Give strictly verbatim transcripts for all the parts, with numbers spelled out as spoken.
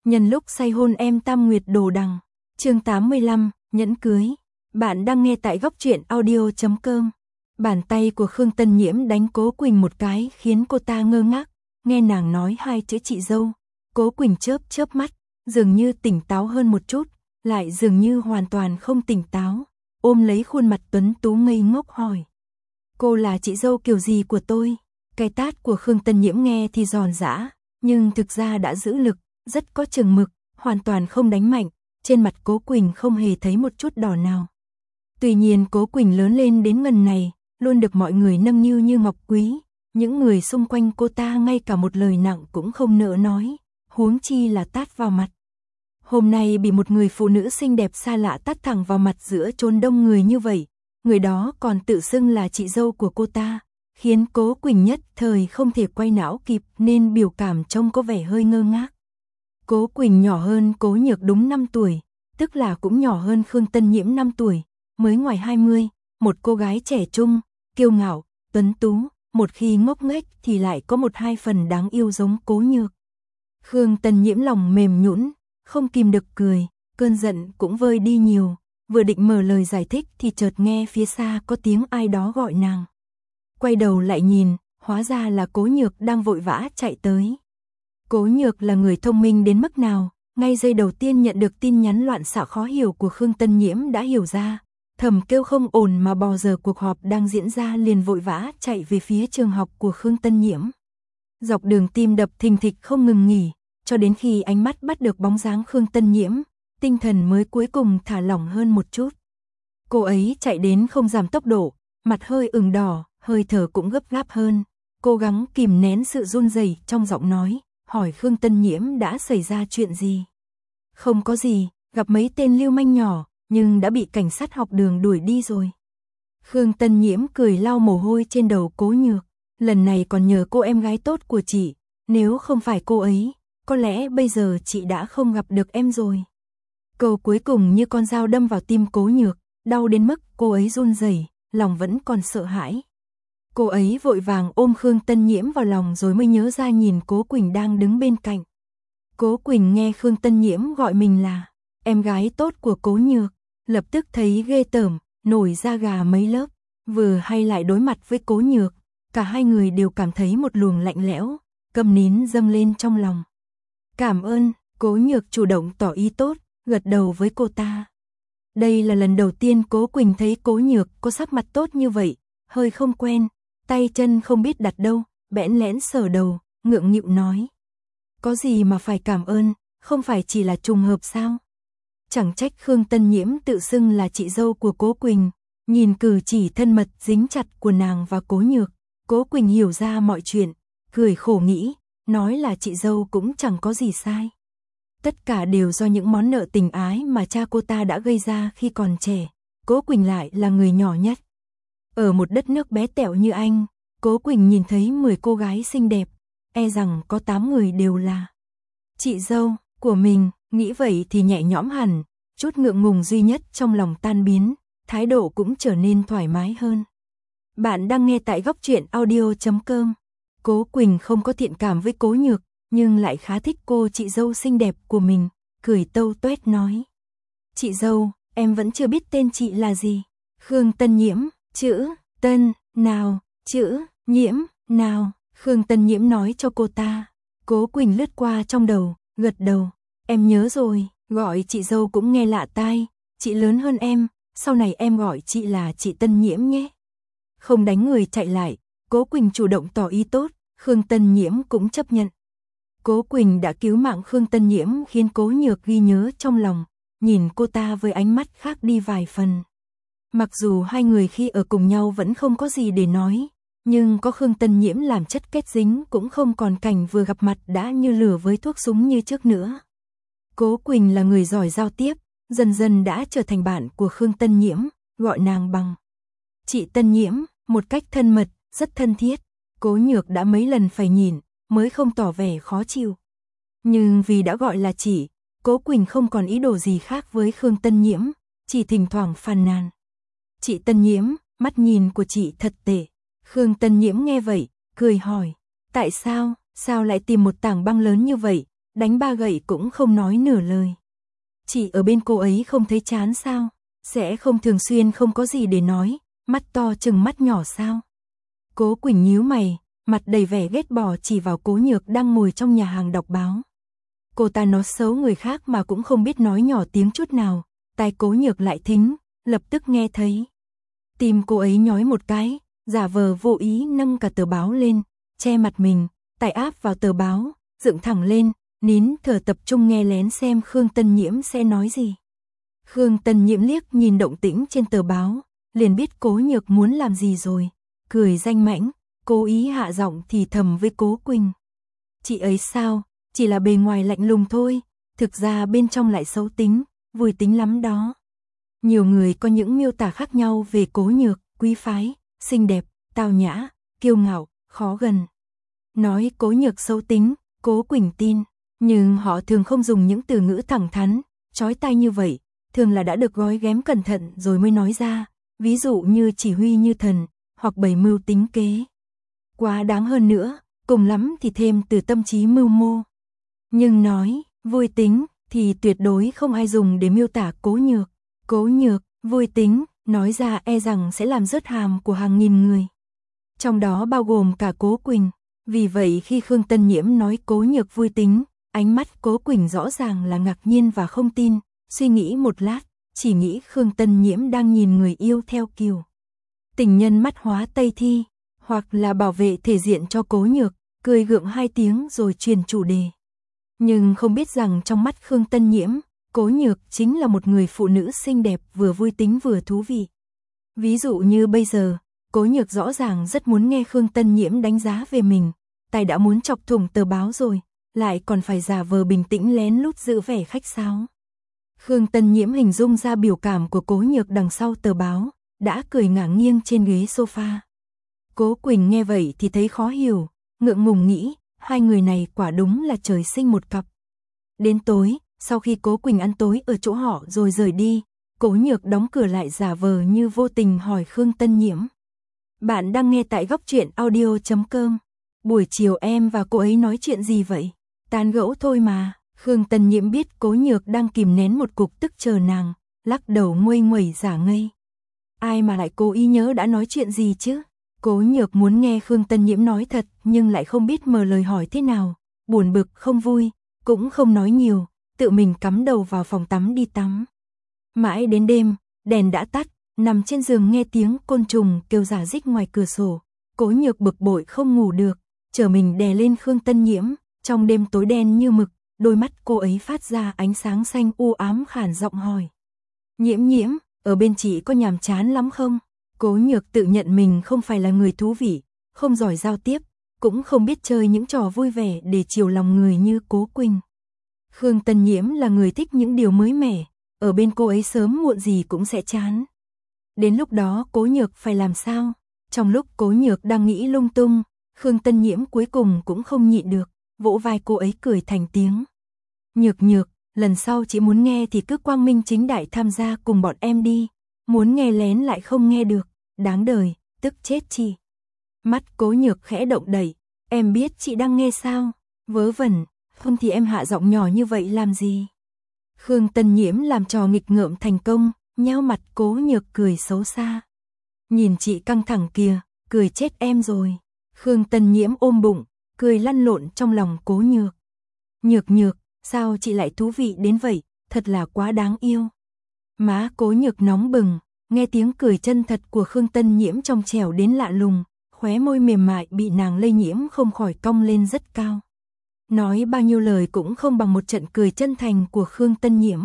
Nhân lúc say hôn em Tam Nguyệt đồ đằng. Chương tám mươi lăm, nhẫn cưới. Bạn đang nghe tại góc truyện audio chấm com. Bàn tay của Khương Tân Nhiễm đánh Cố Quỳnh một cái khiến cô ta ngơ ngác, nghe nàng nói hai chữ chị dâu. Cố Quỳnh chớp chớp mắt, dường như tỉnh táo hơn một chút, lại dường như hoàn toàn không tỉnh táo, ôm lấy khuôn mặt tuấn tú ngây ngốc hỏi. Cô là chị dâu kiểu gì của tôi? Cái tát của Khương Tân Nhiễm nghe thì giòn giã, nhưng thực ra đã giữ lực, rất có chừng mực, hoàn toàn không đánh mạnh, trên mặt Cố Quỳnh không hề thấy một chút đỏ nào. Tuy nhiên Cố Quỳnh lớn lên đến ngần này, luôn được mọi người nâng niu như ngọc quý, những người xung quanh cô ta ngay cả một lời nặng cũng không nỡ nói, huống chi là tát vào mặt. Hôm nay bị một người phụ nữ xinh đẹp xa lạ tát thẳng vào mặt giữa chốn đông người như vậy, người đó còn tự xưng là chị dâu của cô ta, khiến Cố Quỳnh nhất thời không thể quay não kịp nên biểu cảm trông có vẻ hơi ngơ ngác. Cố Quỳnh nhỏ hơn Cố Nhược đúng năm tuổi, tức là cũng nhỏ hơn Khương Tân Nhiễm năm tuổi, mới ngoài hai mươi, một cô gái trẻ trung, kiêu ngạo, tuấn tú, một khi ngốc nghếch thì lại có một hai phần đáng yêu giống Cố Nhược. Khương Tân Nhiễm lòng mềm nhũn, không kìm được cười, cơn giận cũng vơi đi nhiều, vừa định mở lời giải thích thì chợt nghe phía xa có tiếng ai đó gọi nàng. Quay đầu lại nhìn, hóa ra là Cố Nhược đang vội vã chạy tới. Cố Nhược là người thông minh đến mức nào, ngay giây đầu tiên nhận được tin nhắn loạn xạ khó hiểu của Khương Tân Nhiễm đã hiểu ra, thầm kêu không ổn mà bò giờ cuộc họp đang diễn ra liền vội vã chạy về phía trường học của Khương Tân Nhiễm. Dọc đường tim đập thình thịch không ngừng nghỉ, cho đến khi ánh mắt bắt được bóng dáng Khương Tân Nhiễm, tinh thần mới cuối cùng thả lỏng hơn một chút. Cô ấy chạy đến không giảm tốc độ, mặt hơi ửng đỏ, hơi thở cũng gấp gáp hơn, cố gắng kìm nén sự run rẩy trong giọng nói, hỏi Khương Tân Nhiễm đã xảy ra chuyện gì. Không có gì, gặp mấy tên lưu manh nhỏ, nhưng đã bị cảnh sát học đường đuổi đi rồi. Khương Tân Nhiễm cười lau mồ hôi trên đầu Cố Nhược, lần này còn nhờ cô em gái tốt của chị, nếu không phải cô ấy, có lẽ bây giờ chị đã không gặp được em rồi. Câu cuối cùng như con dao đâm vào tim Cố Nhược, đau đến mức cô ấy run rẩy, lòng vẫn còn sợ hãi. Cô ấy vội vàng ôm Khương Tân Nhiễm vào lòng rồi mới nhớ ra nhìn Cố Quỳnh đang đứng bên cạnh. Cố Quỳnh nghe Khương Tân Nhiễm gọi mình là em gái tốt của Cố Nhược, lập tức thấy ghê tởm, nổi da gà mấy lớp, vừa hay lại đối mặt với Cố Nhược, cả hai người đều cảm thấy một luồng lạnh lẽo, câm nín dâng lên trong lòng. Cảm ơn, Cố Nhược chủ động tỏ ý tốt, gật đầu với cô ta. Đây là lần đầu tiên Cố Quỳnh thấy Cố Nhược có sắc mặt tốt như vậy, hơi không quen, tay chân không biết đặt đâu, bẽn lẽn sờ đầu, ngượng nghịu nói. Có gì mà phải cảm ơn, không phải chỉ là trùng hợp sao? Chẳng trách Khương Tân Nhiễm tự xưng là chị dâu của Cố Quỳnh, nhìn cử chỉ thân mật dính chặt của nàng và Cố Nhược, Cố Quỳnh hiểu ra mọi chuyện, cười khổ nghĩ, nói là chị dâu cũng chẳng có gì sai. Tất cả đều do những món nợ tình ái mà cha cô ta đã gây ra khi còn trẻ, Cố Quỳnh lại là người nhỏ nhất. Ở một đất nước bé tẹo như Anh, Cố Quỳnh nhìn thấy mười cô gái xinh đẹp, e rằng có tám người đều là chị dâu của mình, nghĩ vậy thì nhẹ nhõm hẳn, chút ngượng ngùng duy nhất trong lòng tan biến, thái độ cũng trở nên thoải mái hơn. Bạn đang nghe tại góc truyện audio chấm com. Cố Quỳnh không có thiện cảm với Cố Nhược, nhưng lại khá thích cô chị dâu xinh đẹp của mình, cười tâu tuét nói. Chị dâu, em vẫn chưa biết tên chị là gì. Khương Tân Nhiễm, chữ Tân, nào, chữ Nhiễm, nào, Khương Tân Nhiễm nói cho cô ta. Cố Quỳnh lướt qua trong đầu, gật đầu. Em nhớ rồi, gọi chị dâu cũng nghe lạ tai, chị lớn hơn em, sau này em gọi chị là chị Tân Nhiễm nhé. Không đánh người chạy lại, Cố Quỳnh chủ động tỏ ý tốt, Khương Tân Nhiễm cũng chấp nhận. Cố Quỳnh đã cứu mạng Khương Tân Nhiễm khiến Cố Nhược ghi nhớ trong lòng, nhìn cô ta với ánh mắt khác đi vài phần. Mặc dù hai người khi ở cùng nhau vẫn không có gì để nói, nhưng có Khương Tân Nhiễm làm chất kết dính cũng không còn cảnh vừa gặp mặt đã như lửa với thuốc súng như trước nữa. Cố Quỳnh là người giỏi giao tiếp, dần dần đã trở thành bạn của Khương Tân Nhiễm, gọi nàng bằng chị Tân Nhiễm, một cách thân mật, rất thân thiết. Cố Nhược đã mấy lần phải nhìn, mới không tỏ vẻ khó chịu. Nhưng vì đã gọi là chị, Cố Quỳnh không còn ý đồ gì khác với Khương Tân Nhiễm, chỉ thỉnh thoảng phàn nàn. Chị Tân Nhiễm, mắt nhìn của chị thật tệ. Khương Tân Nhiễm nghe vậy, cười hỏi, tại sao, sao lại tìm một tảng băng lớn như vậy, đánh ba gậy cũng không nói nửa lời. Chị ở bên cô ấy không thấy chán sao? Sẽ không thường xuyên không có gì để nói, mắt to chừng mắt nhỏ sao? Cố Quỳnh nhíu mày, mặt đầy vẻ ghét bỏ chỉ vào Cố Nhược đang ngồi trong nhà hàng đọc báo. Cô ta nói xấu người khác mà cũng không biết nói nhỏ tiếng chút nào, tai Cố Nhược lại thính, lập tức nghe thấy. Tim cô ấy nhói một cái, giả vờ vô ý nâng cả tờ báo lên, che mặt mình, tay áp vào tờ báo, dựng thẳng lên, nín thở tập trung nghe lén xem Khương Tân Nhiễm sẽ nói gì. Khương Tân Nhiễm liếc nhìn động tĩnh trên tờ báo, liền biết Cố Nhược muốn làm gì rồi, cười danh mãnh, cố ý hạ giọng thì thầm với Cố Quỳnh. Chị ấy sao, chỉ là bề ngoài lạnh lùng thôi, thực ra bên trong lại xấu tính, vui tính lắm đó. Nhiều người có những miêu tả khác nhau về Cố Nhược, quý phái, xinh đẹp, tao nhã, kiêu ngạo, khó gần. Nói Cố Nhược xấu tính, Cố Quỳnh tin, nhưng họ thường không dùng những từ ngữ thẳng thắn, chói tai như vậy, thường là đã được gói ghém cẩn thận rồi mới nói ra, ví dụ như chỉ huy như thần, hoặc bày mưu tính kế. Quá đáng hơn nữa, cùng lắm thì thêm từ tâm trí mưu mô. Nhưng nói, vui tính, thì tuyệt đối không ai dùng để miêu tả Cố Nhược. Cố Nhược, vui tính, nói ra e rằng sẽ làm rớt hàm của hàng nghìn người. Trong đó bao gồm cả Cố Quỳnh. Vì vậy khi Khương Tân Nhiễm nói Cố Nhược vui tính, ánh mắt Cố Quỳnh rõ ràng là ngạc nhiên và không tin, suy nghĩ một lát, chỉ nghĩ Khương Tân Nhiễm đang nhìn người yêu theo kiểu tình nhân mắt hóa Tây Thi, hoặc là bảo vệ thể diện cho Cố Nhược, cười gượng hai tiếng rồi truyền chủ đề. Nhưng không biết rằng trong mắt Khương Tân Nhiễm, Cố Nhược chính là một người phụ nữ xinh đẹp vừa vui tính vừa thú vị. Ví dụ như bây giờ, Cố Nhược rõ ràng rất muốn nghe Khương Tân Nhiễm đánh giá về mình, tay đã muốn chọc thủng tờ báo rồi, lại còn phải giả vờ bình tĩnh lén lút giữ vẻ khách sáo. Khương Tân Nhiễm hình dung ra biểu cảm của Cố Nhược đằng sau tờ báo, đã cười ngả nghiêng trên ghế sofa. Cố Quỳnh nghe vậy thì thấy khó hiểu, ngượng ngùng nghĩ, hai người này quả đúng là trời sinh một cặp. Đến tối, sau khi Cố Quỳnh ăn tối ở chỗ họ rồi rời đi, Cố Nhược đóng cửa lại giả vờ như vô tình hỏi Khương Tân Nhiễm. Bạn đang nghe tại góc truyện audio chấm com. Buổi chiều em và cô ấy nói chuyện gì vậy? Tán gẫu thôi mà. Khương Tân Nhiễm biết Cố Nhược đang kìm nén một cục tức chờ nàng, lắc đầu nguây nguẩy giả ngây. Ai mà lại cố ý nhớ đã nói chuyện gì chứ? Cố Nhược muốn nghe Khương Tân Nhiễm nói thật nhưng lại không biết mở lời hỏi thế nào, buồn bực không vui, cũng không nói nhiều, tự mình cắm đầu vào phòng tắm đi tắm. Mãi đến đêm, đèn đã tắt, nằm trên giường nghe tiếng côn trùng kêu rả rích ngoài cửa sổ, Cố Nhược bực bội không ngủ được, trở mình đè lên Khương Tân Nhiễm, trong đêm tối đen như mực, đôi mắt cô ấy phát ra ánh sáng xanh u ám khản giọng hỏi. Nhiễm Nhiễm, ở bên chị có nhàm chán lắm không? Cố Nhược tự nhận mình không phải là người thú vị, không giỏi giao tiếp, cũng không biết chơi những trò vui vẻ để chiều lòng người như Cố Quỳnh. Khương Tân Nhiễm là người thích những điều mới mẻ, ở bên cô ấy sớm muộn gì cũng sẽ chán. Đến lúc đó Cố Nhược phải làm sao? Trong lúc Cố Nhược đang nghĩ lung tung, Khương Tân Nhiễm cuối cùng cũng không nhịn được, vỗ vai cô ấy cười thành tiếng. Nhược Nhược, lần sau chị muốn nghe thì cứ quang minh chính đại tham gia cùng bọn em đi, muốn nghe lén lại không nghe được, đáng đời, tức chết chị. Mắt Cố Nhược khẽ động đẩy, em biết chị đang nghe sao? Vớ vẩn, không thì em hạ giọng nhỏ như vậy làm gì? Khương Tân Nhiễm làm trò nghịch ngợm thành công, nheo mặt Cố Nhược cười xấu xa. Nhìn chị căng thẳng kìa, cười chết em rồi. Khương Tân Nhiễm ôm bụng, cười lăn lộn trong lòng Cố Nhược. Nhược Nhược, sao chị lại thú vị đến vậy, thật là quá đáng yêu. Má Cố Nhược nóng bừng, nghe tiếng cười chân thật của Khương Tân Nhiễm trong trẻo đến lạ lùng, khóe môi mềm mại bị nàng lây nhiễm không khỏi cong lên rất cao. Nói bao nhiêu lời cũng không bằng một trận cười chân thành của Khương Tân Nhiễm.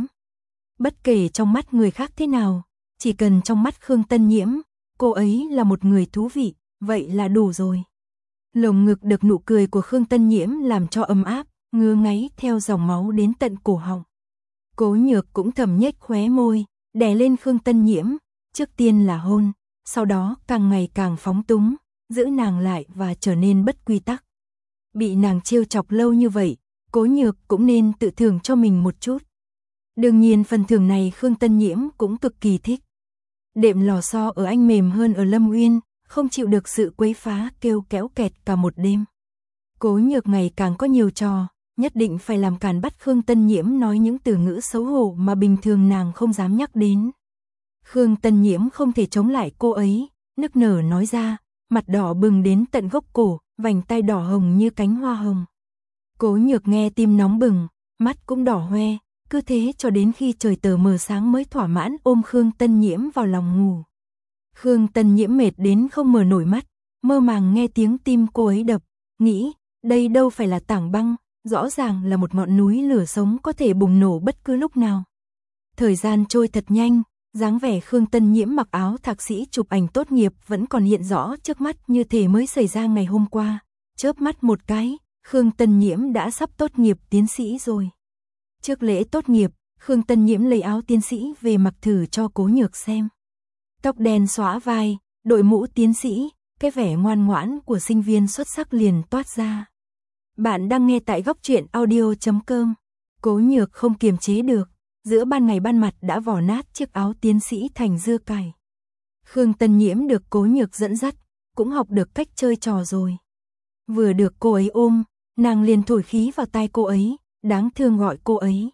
Bất kể trong mắt người khác thế nào, chỉ cần trong mắt Khương Tân Nhiễm, cô ấy là một người thú vị, vậy là đủ rồi. Lồng ngực được nụ cười của Khương Tân Nhiễm làm cho ấm áp, ngứa ngáy theo dòng máu đến tận cổ họng. Cố Nhược cũng thầm nhếch khóe môi, đè lên Khương Tân Nhiễm, trước tiên là hôn, sau đó càng ngày càng phóng túng, giữ nàng lại và trở nên bất quy tắc. Bị nàng trêu chọc lâu như vậy, Cố Nhược cũng nên tự thưởng cho mình một chút. Đương nhiên phần thưởng này Khương Tân Nhiễm cũng cực kỳ thích. Đệm lò xo ở anh mềm hơn ở Lâm Uyên, không chịu được sự quấy phá kêu kéo kẹt cả một đêm. Cố Nhược ngày càng có nhiều trò, nhất định phải làm cản bắt Khương Tân Nhiễm nói những từ ngữ xấu hổ mà bình thường nàng không dám nhắc đến. Khương Tân Nhiễm không thể chống lại cô ấy, nức nở nói ra, mặt đỏ bừng đến tận gốc cổ, vành tai đỏ hồng như cánh hoa hồng. Cố Nhược nghe tim nóng bừng, mắt cũng đỏ hoe, cứ thế cho đến khi trời tờ mờ sáng mới thỏa mãn ôm Khương Tân Nhiễm vào lòng ngủ. Khương Tân Nhiễm mệt đến không mở nổi mắt, mơ màng nghe tiếng tim cô ấy đập, nghĩ, đây đâu phải là tảng băng, rõ ràng là một ngọn núi lửa sống có thể bùng nổ bất cứ lúc nào. Thời gian trôi thật nhanh, dáng vẻ Khương Tân Nhiễm mặc áo thạc sĩ chụp ảnh tốt nghiệp vẫn còn hiện rõ trước mắt như thể mới xảy ra ngày hôm qua. Chớp mắt một cái, Khương Tân Nhiễm đã sắp tốt nghiệp tiến sĩ rồi. Trước lễ tốt nghiệp, Khương Tân Nhiễm lấy áo tiến sĩ về mặc thử cho Cố Nhược xem. Tóc đen xõa vai, đội mũ tiến sĩ, cái vẻ ngoan ngoãn của sinh viên xuất sắc liền toát ra. Bạn đang nghe tại góc truyện audio chấm com. Cố Nhược không kiềm chế được, giữa ban ngày ban mặt đã vò nát chiếc áo tiến sĩ thành dưa cải. Khương Tân Nhiễm được Cố Nhược dẫn dắt, cũng học được cách chơi trò rồi. Vừa được cô ấy ôm, nàng liền thổi khí vào tai cô ấy, đáng thương gọi cô ấy.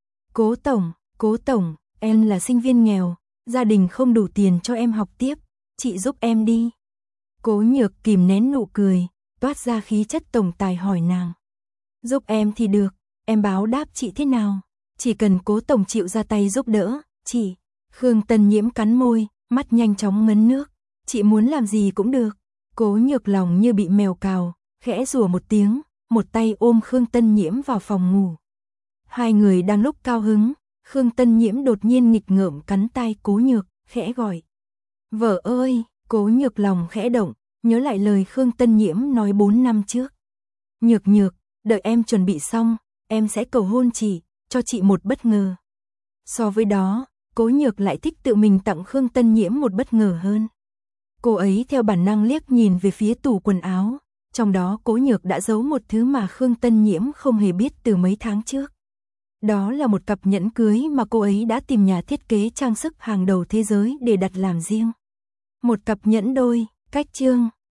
Cố tổng, Cố tổng, em là sinh viên nghèo, gia đình không đủ tiền cho em học tiếp, chị giúp em đi. Cố Nhược kìm nén nụ cười, toát ra khí chất tổng tài hỏi nàng. Giúp em thì được, em báo đáp chị thế nào? Chỉ cần Cố tổng chịu ra tay giúp đỡ, chị. Khương Tân Nhiễm cắn môi, mắt nhanh chóng ngấn nước. Chị muốn làm gì cũng được. Cố Nhược lòng như bị mèo cào, khẽ rủa một tiếng, một tay ôm Khương Tân Nhiễm vào phòng ngủ. Hai người đang lúc cao hứng, Khương Tân Nhiễm đột nhiên nghịch ngợm cắn tai Cố Nhược, khẽ gọi. Vợ ơi, Cố Nhược lòng khẽ động, nhớ lại lời Khương Tân Nhiễm nói bốn năm trước. Nhược Nhược, đợi em chuẩn bị xong, em sẽ cầu hôn chị, cho chị một bất ngờ. So với đó, Cố Nhược lại thích tự mình tặng Khương Tân Nhiễm một bất ngờ hơn. Cô ấy theo bản năng liếc nhìn về phía tủ quần áo, trong đó Cố Nhược đã giấu một thứ mà Khương Tân Nhiễm không hề biết từ mấy tháng trước. Đó là một cặp nhẫn cưới mà cô ấy đã tìm nhà thiết kế trang sức hàng đầu thế giới để đặt làm riêng. Một cặp nhẫn đôi, cách chương.